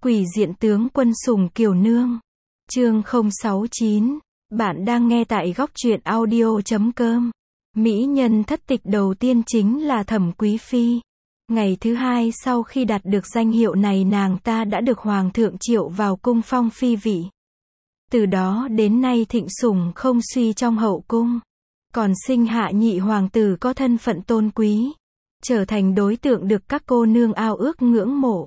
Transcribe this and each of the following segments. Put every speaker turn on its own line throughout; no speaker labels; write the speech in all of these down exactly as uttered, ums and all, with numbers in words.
Quỷ diện tướng quân Sùng Kiều Nương. Chương không sáu chín. Bạn đang nghe tại góc truyện audio chấm com. Mỹ nhân thất tịch đầu tiên chính là Thẩm Quý Phi. Ngày thứ hai sau khi đạt được danh hiệu này, nàng ta đã được Hoàng thượng triệu vào cung phong phi vị. Từ đó đến nay thịnh sủng không suy trong hậu cung. Còn sinh hạ nhị hoàng tử có thân phận tôn quý, trở thành đối tượng được các cô nương ao ước ngưỡng mộ.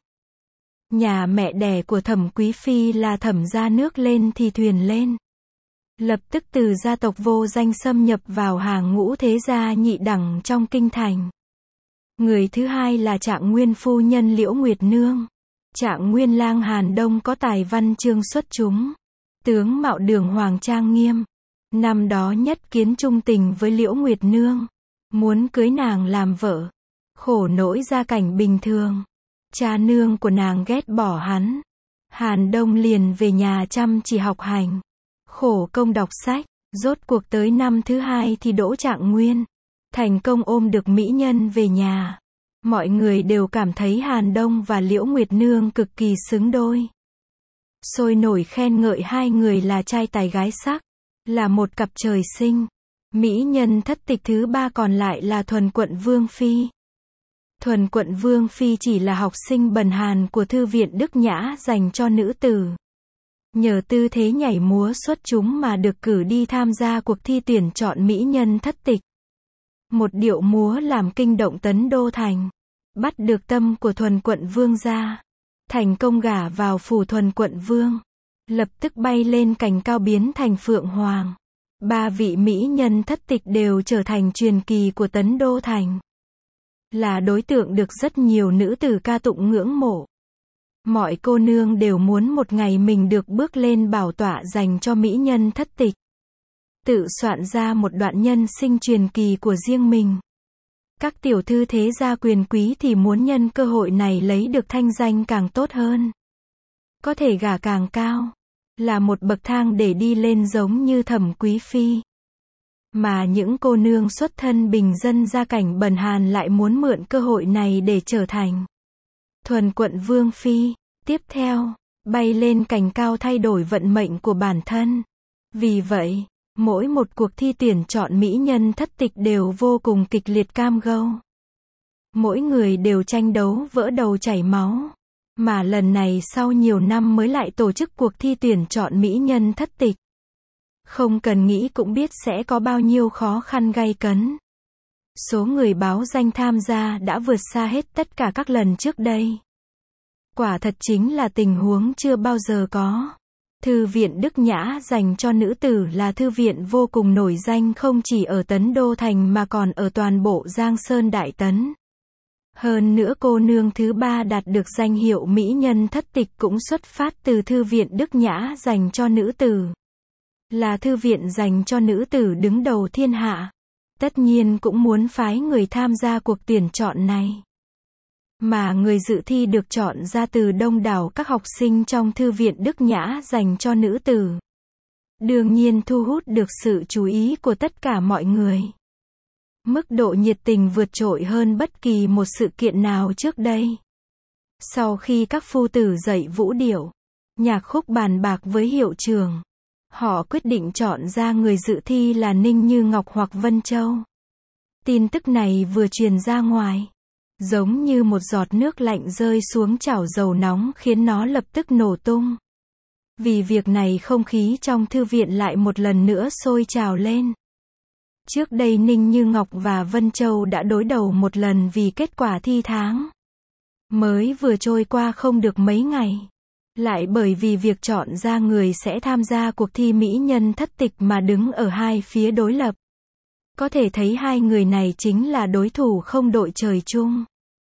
Nhà mẹ đẻ của Thẩm Quý Phi là Thẩm gia nước lên thì thuyền lên. Lập tức từ gia tộc vô danh xâm nhập vào hàng ngũ thế gia nhị đẳng trong kinh thành. Người thứ hai là Trạng Nguyên phu nhân Liễu Nguyệt Nương. Trạng Nguyên lang Hàn Đông có tài văn chương xuất chúng, tướng mạo đường hoàng trang nghiêm. Năm đó nhất kiến trung tình với Liễu Nguyệt Nương, muốn cưới nàng làm vợ. Khổ nỗi gia cảnh bình thường, cha nương của nàng ghét bỏ hắn. Hàn Đông liền về nhà chăm chỉ học hành, khổ công đọc sách. Rốt cuộc tới năm thứ hai thì đỗ Trạng Nguyên thành công ôm được mỹ nhân về nhà. Mọi người đều cảm thấy Hàn Đông và Liễu Nguyệt Nương cực kỳ xứng đôi, sôi nổi khen ngợi hai người là trai tài gái sắc, là một cặp trời sinh. Mỹ nhân thất tịch thứ ba còn lại là Thuần Quận Vương Phi. Thuần Quận Vương Phi chỉ là học sinh bần hàn của thư viện Đức Nhã dành cho nữ tử. Nhờ tư thế nhảy múa xuất chúng mà được cử đi tham gia cuộc thi tuyển chọn mỹ nhân thất tịch. Một điệu múa làm kinh động Tấn Đô Thành, bắt được tâm của Thuần Quận Vương gia, thành công gả vào phủ Thuần Quận Vương, lập tức bay lên cành cao biến thành Phượng Hoàng. Ba vị mỹ nhân thất tịch đều trở thành truyền kỳ của Tấn Đô Thành, là đối tượng được rất nhiều nữ tử ca tụng ngưỡng mộ. Mọi cô nương đều muốn một ngày mình được bước lên bảo tọa dành cho mỹ nhân thất tịch, tự soạn ra một đoạn nhân sinh truyền kỳ của riêng mình. Các tiểu thư thế gia quyền quý thì muốn nhân cơ hội này lấy được thanh danh càng tốt hơn, có thể gả càng cao, là một bậc thang để đi lên giống như Thẩm Quý Phi. Mà những cô nương xuất thân bình dân gia cảnh bần hàn lại muốn mượn cơ hội này để trở thành Thuần Quận Vương Phi, tiếp theo, bay lên cành cao thay đổi vận mệnh của bản thân. Vì vậy, mỗi một cuộc thi tuyển chọn mỹ nhân thất tịch đều vô cùng kịch liệt cam go. Mỗi người đều tranh đấu vỡ đầu chảy máu. Mà lần này sau nhiều năm mới lại tổ chức cuộc thi tuyển chọn mỹ nhân thất tịch. Không cần nghĩ cũng biết sẽ có bao nhiêu khó khăn gay cấn. Số người báo danh tham gia đã vượt xa hết tất cả các lần trước đây. Quả thật chính là tình huống chưa bao giờ có. Thư viện Đức Nhã dành cho nữ tử là thư viện vô cùng nổi danh không chỉ ở Tấn Đô Thành mà còn ở toàn bộ Giang Sơn Đại Tấn. Hơn nữa cô nương thứ ba đạt được danh hiệu mỹ nhân thất tịch cũng xuất phát từ thư viện Đức Nhã dành cho nữ tử. Là thư viện dành cho nữ tử đứng đầu thiên hạ. Tất nhiên cũng muốn phái người tham gia cuộc tuyển chọn này. Mà người dự thi được chọn ra từ đông đảo các học sinh trong thư viện Đức Nhã dành cho nữ tử. Đương nhiên thu hút được sự chú ý của tất cả mọi người. Mức độ nhiệt tình vượt trội hơn bất kỳ một sự kiện nào trước đây. Sau khi các phu tử dạy vũ điệu, nhạc khúc bàn bạc với hiệu trưởng, họ quyết định chọn ra người dự thi là Ninh Như Ngọc hoặc Vân Châu. Tin tức này vừa truyền ra ngoài, giống như một giọt nước lạnh rơi xuống chảo dầu nóng khiến nó lập tức nổ tung. Vì việc này không khí trong thư viện lại một lần nữa sôi trào lên. Trước đây Ninh Như Ngọc và Vân Châu đã đối đầu một lần vì kết quả thi tháng mới vừa trôi qua không được mấy ngày. Lại bởi vì việc chọn ra người sẽ tham gia cuộc thi mỹ nhân thất tịch mà đứng ở hai phía đối lập. Có thể thấy hai người này chính là đối thủ không đội trời chung.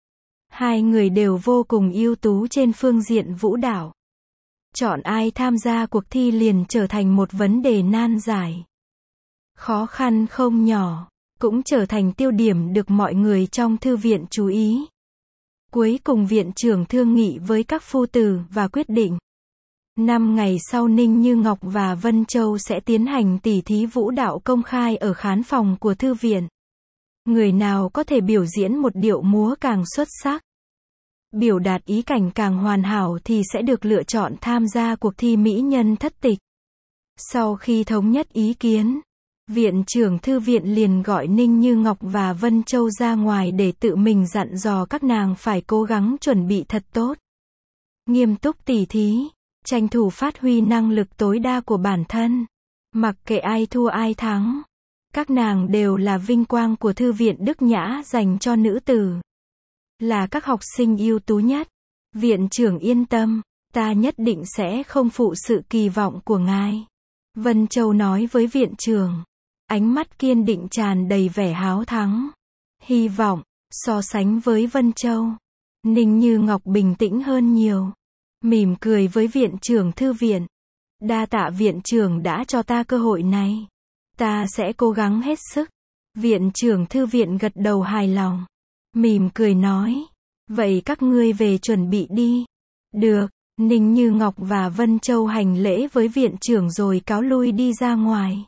Hai người đều vô cùng ưu tú trên phương diện vũ đạo. Chọn ai tham gia cuộc thi liền trở thành một vấn đề nan giải. Khó khăn không nhỏ, cũng trở thành tiêu điểm được mọi người trong thư viện chú ý. Cuối cùng viện trưởng thương nghị với các phu tử và quyết định. Năm ngày sau Ninh Như Ngọc và Vân Châu sẽ tiến hành tỉ thí vũ đạo công khai ở khán phòng của thư viện. Người nào có thể biểu diễn một điệu múa càng xuất sắc, biểu đạt ý cảnh càng hoàn hảo thì sẽ được lựa chọn tham gia cuộc thi mỹ nhân thất tịch. Sau khi thống nhất ý kiến, viện trưởng thư viện liền gọi Ninh Như Ngọc và Vân Châu ra ngoài để tự mình dặn dò các nàng phải cố gắng chuẩn bị thật tốt. Nghiêm túc tỉ thí, tranh thủ phát huy năng lực tối đa của bản thân. Mặc kệ ai thua ai thắng, các nàng đều là vinh quang của thư viện Đức Nhã dành cho nữ tử. Là các học sinh ưu tú nhất. Viện trưởng yên tâm, ta nhất định sẽ không phụ sự kỳ vọng của ngài. Vân Châu nói với viện trưởng, ánh mắt kiên định tràn đầy vẻ háo thắng. Hy vọng, so sánh với Vân Châu, Ninh Như Ngọc bình tĩnh hơn nhiều. Mỉm cười với viện trưởng thư viện. Đa tạ viện trưởng đã cho ta cơ hội này. Ta sẽ cố gắng hết sức. Viện trưởng thư viện gật đầu hài lòng. Mỉm cười nói, vậy các ngươi về chuẩn bị đi. Được, Ninh Như Ngọc và Vân Châu hành lễ với viện trưởng rồi cáo lui đi ra ngoài.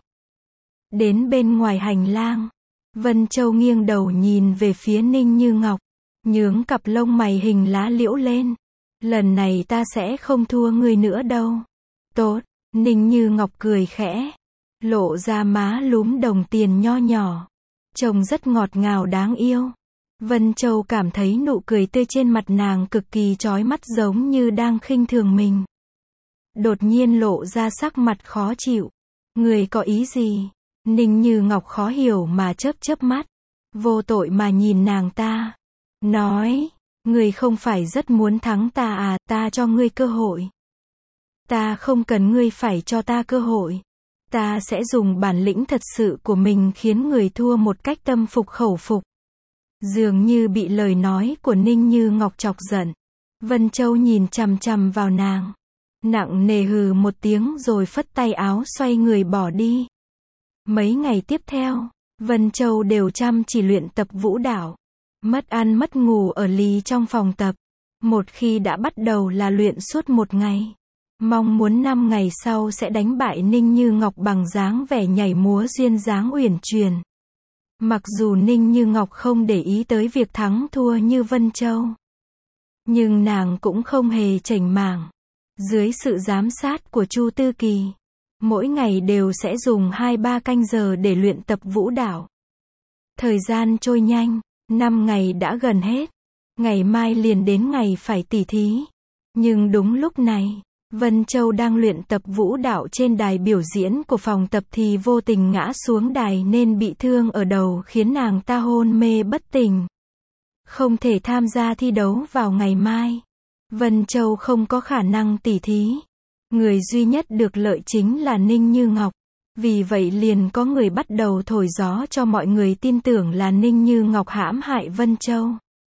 Đến bên ngoài hành lang, Vân Châu nghiêng đầu nhìn về phía Ninh Như Ngọc, nhướng cặp lông mày hình lá liễu lên. Lần này ta sẽ không thua ngươi nữa đâu. Tốt, Ninh Như Ngọc cười khẽ, lộ ra má lúm đồng tiền nho nhỏ, trông rất ngọt ngào đáng yêu. Vân Châu cảm thấy nụ cười tươi trên mặt nàng cực kỳ chói mắt giống như đang khinh thường mình. Đột nhiên lộ ra sắc mặt khó chịu. Người có ý gì? Ninh Như Ngọc khó hiểu mà chớp chớp mắt. Vô tội mà nhìn nàng ta. Nói, người không phải rất muốn thắng ta à, ta cho ngươi cơ hội. Ta không cần ngươi phải cho ta cơ hội. Ta sẽ dùng bản lĩnh thật sự của mình khiến người thua một cách tâm phục khẩu phục. Dường như bị lời nói của Ninh Như Ngọc chọc giận. Vân Châu nhìn chằm chằm vào nàng. Nặng nề hừ một tiếng rồi phất tay áo xoay người bỏ đi. Mấy ngày tiếp theo, Vân Châu đều chăm chỉ luyện tập vũ đạo. Mất ăn mất ngủ ở lì trong phòng tập. Một khi đã bắt đầu là luyện suốt một ngày. Mong muốn năm ngày sau sẽ đánh bại Ninh Như Ngọc bằng dáng vẻ nhảy múa duyên dáng uyển chuyển. Mặc dù Ninh Như Ngọc không để ý tới việc thắng thua như Vân Châu, nhưng nàng cũng không hề chểnh mảng. Dưới sự giám sát của Chu Tư Kỳ, mỗi ngày đều sẽ dùng hai ba canh giờ để luyện tập vũ đạo. Thời gian trôi nhanh, năm ngày đã gần hết. Ngày mai liền đến ngày phải tỉ thí. Nhưng đúng lúc này, Vân Châu đang luyện tập vũ đạo trên đài biểu diễn của phòng tập thì vô tình ngã xuống đài nên bị thương ở đầu khiến nàng ta hôn mê bất tỉnh. Không thể tham gia thi đấu vào ngày mai. Vân Châu không có khả năng tỉ thí. Người duy nhất được lợi chính là Ninh Như Ngọc. Vì vậy liền có người bắt đầu thổi gió cho mọi người tin tưởng là Ninh Như Ngọc hãm hại Vân Châu.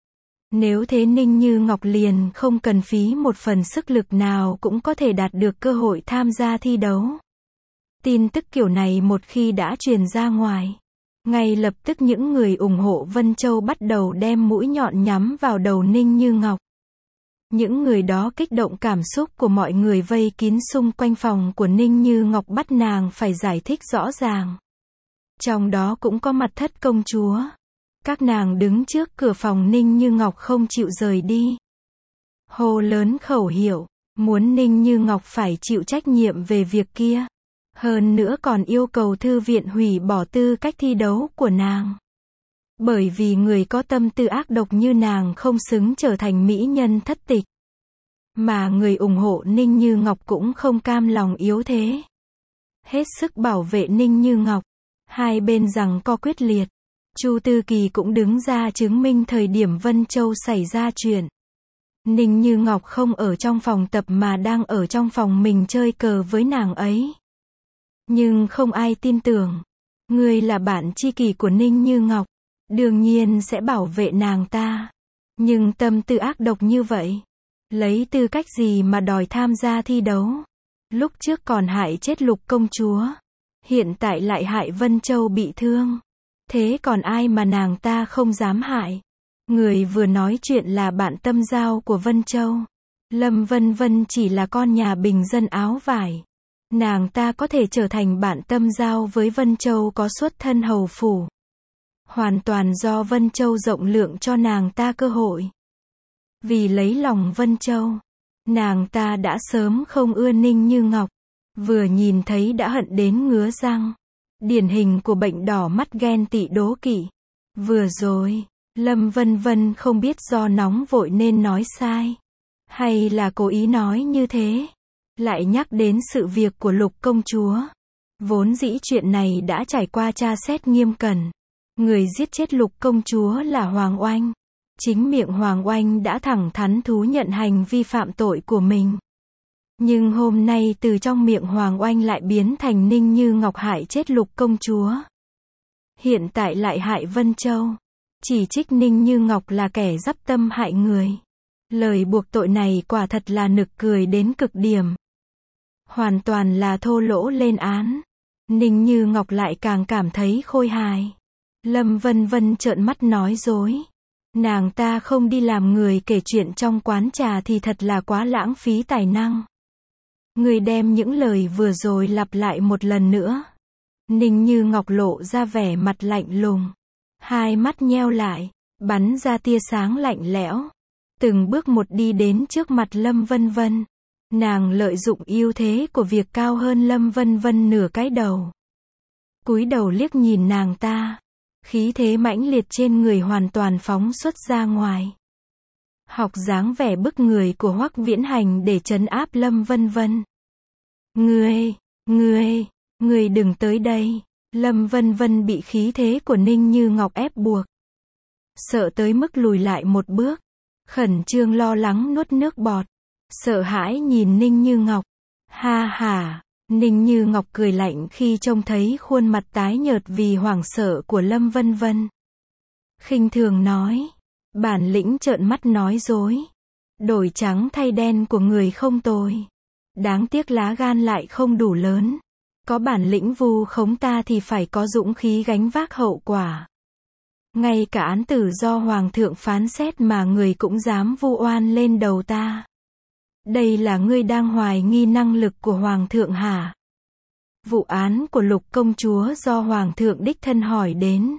Nếu thế Ninh Như Ngọc liền không cần phí một phần sức lực nào cũng có thể đạt được cơ hội tham gia thi đấu. Tin tức kiểu này một khi đã truyền ra ngoài, ngay lập tức những người ủng hộ Vân Châu bắt đầu đem mũi nhọn nhắm vào đầu Ninh Như Ngọc. Những người đó kích động cảm xúc của mọi người vây kín xung quanh phòng của Ninh Như Ngọc bắt nàng phải giải thích rõ ràng. Trong đó cũng có mặt thất công chúa. Các nàng đứng trước cửa phòng Ninh Như Ngọc không chịu rời đi. Hô lớn khẩu hiệu, muốn Ninh Như Ngọc phải chịu trách nhiệm về việc kia. Hơn nữa còn yêu cầu thư viện hủy bỏ tư cách thi đấu của nàng. Bởi vì người có tâm tư ác độc như nàng không xứng trở thành mỹ nhân thất tịch. Mà người ủng hộ Ninh Như Ngọc cũng không cam lòng yếu thế. Hết sức bảo vệ Ninh Như Ngọc. Hai bên giằng co quyết liệt. Chu Tư Kỳ cũng đứng ra chứng minh thời điểm Vân Châu xảy ra chuyện. Ninh Như Ngọc không ở trong phòng tập mà đang ở trong phòng mình chơi cờ với nàng ấy. Nhưng không ai tin tưởng. Ngươi là bạn tri kỷ của Ninh Như Ngọc. Đương nhiên sẽ bảo vệ nàng ta. Nhưng tâm tư ác độc như vậy. Lấy tư cách gì mà đòi tham gia thi đấu? Lúc trước còn hại chết Lục công chúa. Hiện tại lại hại Vân Châu bị thương. Thế còn ai mà nàng ta không dám hại? Người vừa nói chuyện là bạn tâm giao của Vân Châu. Lâm Vân Vân chỉ là con nhà bình dân áo vải. Nàng ta có thể trở thành bạn tâm giao với Vân Châu có xuất thân hầu phủ. Hoàn toàn do Vân Châu rộng lượng cho nàng ta cơ hội. Vì lấy lòng Vân Châu, nàng ta đã sớm không ưa Ninh Như Ngọc. Vừa nhìn thấy đã hận đến ngứa răng. Điển hình của bệnh đỏ mắt ghen tị đố kỵ. Vừa rồi, Lâm Vân Vân không biết do nóng vội nên nói sai, hay là cố ý nói như thế. Lại nhắc đến sự việc của Lục công chúa. Vốn dĩ chuyện này đã trải qua tra xét nghiêm cẩn. Người giết chết Lục công chúa là Hoàng Oanh. Chính miệng Hoàng Oanh đã thẳng thắn thú nhận hành vi phạm tội của mình. Nhưng hôm nay từ trong miệng Hoàng Oanh lại biến thành Ninh Như Ngọc hại chết Lục công chúa. Hiện tại lại hại Vân Châu. Chỉ trích Ninh Như Ngọc là kẻ dắp tâm hại người. Lời buộc tội này quả thật là nực cười đến cực điểm. Hoàn toàn là thô lỗ lên án. Ninh Như Ngọc lại càng cảm thấy khôi hài. Lâm Vân Vân trợn mắt nói dối. Nàng ta không đi làm người kể chuyện trong quán trà thì thật là quá lãng phí tài năng. Người đem những lời vừa rồi lặp lại một lần nữa. Ninh Như Ngọc lộ ra vẻ mặt lạnh lùng. Hai mắt nheo lại, bắn ra tia sáng lạnh lẽo. Từng bước một đi đến trước mặt Lâm Vân Vân. Nàng lợi dụng ưu thế của việc cao hơn Lâm Vân Vân nửa cái đầu. Cúi đầu liếc nhìn nàng ta. Khí thế mãnh liệt trên người hoàn toàn phóng xuất ra ngoài. Học dáng vẻ bức người của Hoắc Viễn Hành để trấn áp Lâm Vân Vân. Ngươi, ngươi, ngươi đừng tới đây. Lâm Vân Vân bị khí thế của Ninh Như Ngọc ép buộc. Sợ tới mức lùi lại một bước. Khẩn trương lo lắng nuốt nước bọt. Sợ hãi nhìn Ninh Như Ngọc. Ha ha, Ninh Như Ngọc cười lạnh khi trông thấy khuôn mặt tái nhợt vì hoảng sợ của Lâm Vân Vân. Khinh thường nói. Bản lĩnh trợn mắt nói dối. Đổi trắng thay đen của người không tồi. Đáng tiếc lá gan lại không đủ lớn. Có bản lĩnh vu khống ta thì phải có dũng khí gánh vác hậu quả. Ngay cả án tử do Hoàng thượng phán xét mà người cũng dám vu oan lên đầu ta. Đây là ngươi đang hoài nghi năng lực của Hoàng thượng hả? Vụ án của Lục công chúa do Hoàng thượng đích thân hỏi đến.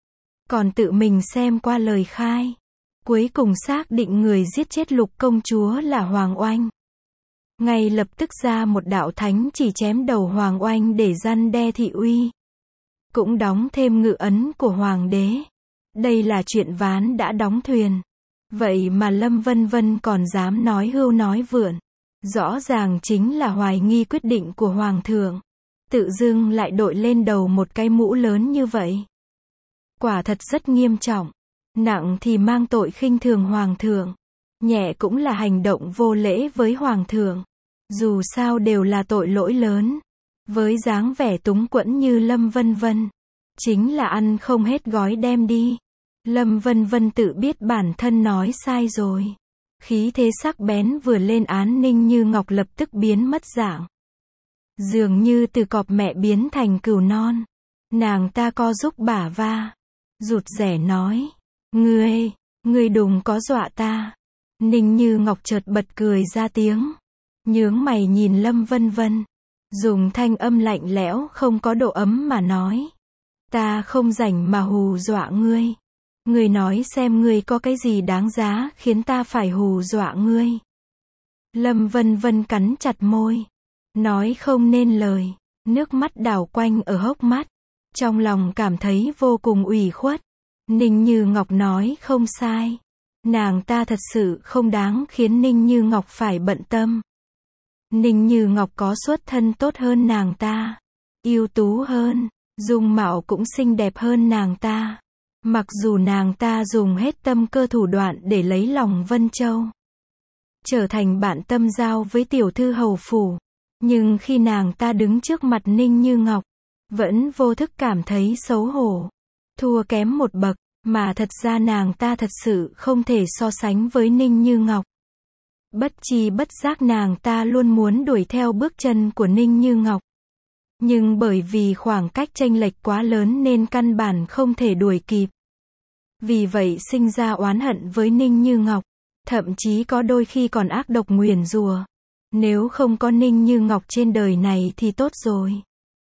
Còn tự mình xem qua lời khai. Cuối cùng xác định người giết chết Lục công chúa là Hoàng Oanh. Ngay lập tức ra một đạo thánh chỉ chém đầu Hoàng Oanh để răn đe thị uy. Cũng đóng thêm ngự ấn của Hoàng đế. Đây là chuyện ván đã đóng thuyền. Vậy mà Lâm Vân Vân còn dám nói hưu nói vượn. Rõ ràng chính là hoài nghi quyết định của Hoàng thượng. Tự dưng lại đội lên đầu một cái mũ lớn như vậy. Quả thật rất nghiêm trọng. Nặng thì mang tội khinh thường Hoàng thượng. Nhẹ cũng là hành động vô lễ với Hoàng thượng. Dù sao đều là tội lỗi lớn. Với dáng vẻ túng quẫn như Lâm Vân Vân. Chính là ăn không hết gói đem đi. Lâm Vân Vân tự biết bản thân nói sai rồi. Khí thế sắc bén vừa lên án Ninh Như Ngọc lập tức biến mất dạng. Dường như từ cọp mẹ biến thành cừu non. Nàng ta co giúp bả va. Rụt rẻ nói. Ngươi, ngươi đừng có dọa ta. Ninh Như Ngọc chợt bật cười ra tiếng. Nhướng mày nhìn Lâm Vân Vân. Dùng thanh âm lạnh lẽo không có độ ấm mà nói. Ta không rảnh mà hù dọa ngươi. Ngươi nói xem ngươi có cái gì đáng giá khiến ta phải hù dọa ngươi. Lâm Vân Vân cắn chặt môi. Nói không nên lời. Nước mắt đảo quanh ở hốc mắt. Trong lòng cảm thấy vô cùng ủy khuất. Ninh Như Ngọc nói không sai. Nàng ta thật sự không đáng khiến Ninh Như Ngọc phải bận tâm. Ninh Như Ngọc có xuất thân tốt hơn nàng ta. Ưu tú hơn. Dung mạo cũng xinh đẹp hơn nàng ta. Mặc dù nàng ta dùng hết tâm cơ thủ đoạn để lấy lòng Vân Châu. Trở thành bạn tâm giao với tiểu thư hầu phủ. Nhưng khi nàng ta đứng trước mặt Ninh Như Ngọc. Vẫn vô thức cảm thấy xấu hổ. Thua kém một bậc. Mà thật ra nàng ta thật sự không thể so sánh với Ninh Như Ngọc. Bất chi bất giác nàng ta luôn muốn đuổi theo bước chân của Ninh Như Ngọc. Nhưng bởi vì khoảng cách chênh lệch quá lớn nên căn bản không thể đuổi kịp. Vì vậy sinh ra oán hận với Ninh Như Ngọc. Thậm chí có đôi khi còn ác độc nguyền rủa. Nếu không có Ninh Như Ngọc trên đời này thì tốt rồi.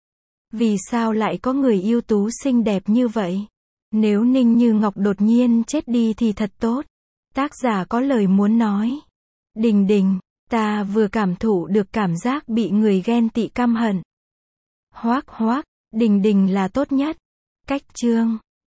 Vì sao lại có người ưu tú xinh đẹp như vậy? Nếu Ninh Như Ngọc đột nhiên chết đi thì thật tốt. Tác giả có lời muốn nói. Đình Đình, ta vừa cảm thụ được cảm giác bị người ghen tị căm hận. Hoác hoác, Đình Đình là tốt nhất. Cách chương